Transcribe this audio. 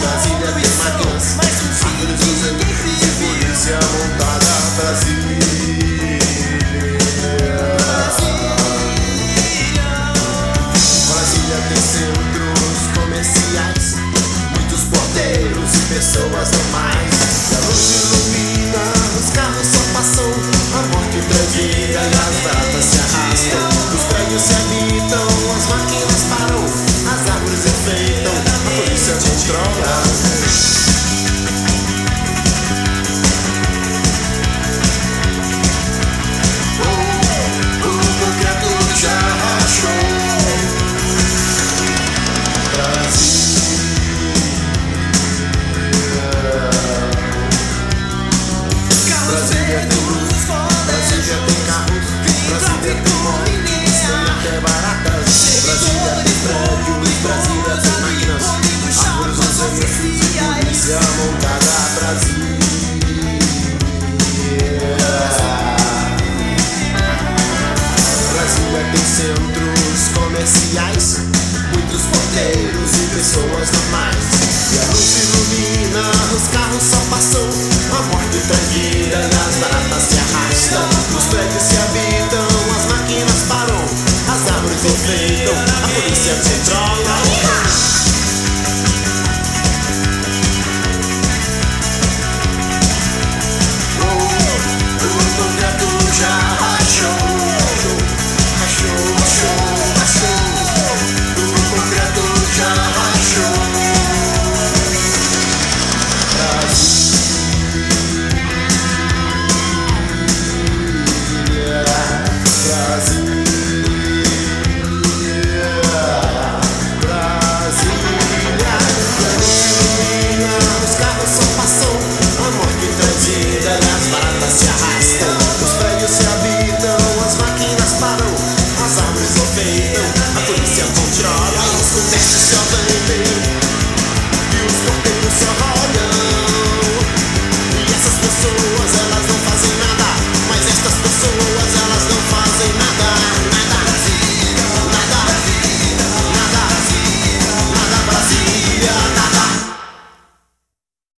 Brasília tem máquinas, árvores dos eleitos e polícia montada. Brasília tem centros comerciais, muitos porteiros e pessoas normais. A luz ilumina, os carros só passam, a morte tranquila e as datas se arrastam. Os prédios se habitam, as máquinas param, as árvores enfeitam, a polícia controla. O concreto já rachou. Brasília tem luz, Brasília tem carros, Brasília tem motos, tem até baratas. Brasília tem prédios, Brasília tem máquinas, árvores dos eleitos e polícia montada. Brasília tem centros comerciais, muitos porteiros e pessoas normais.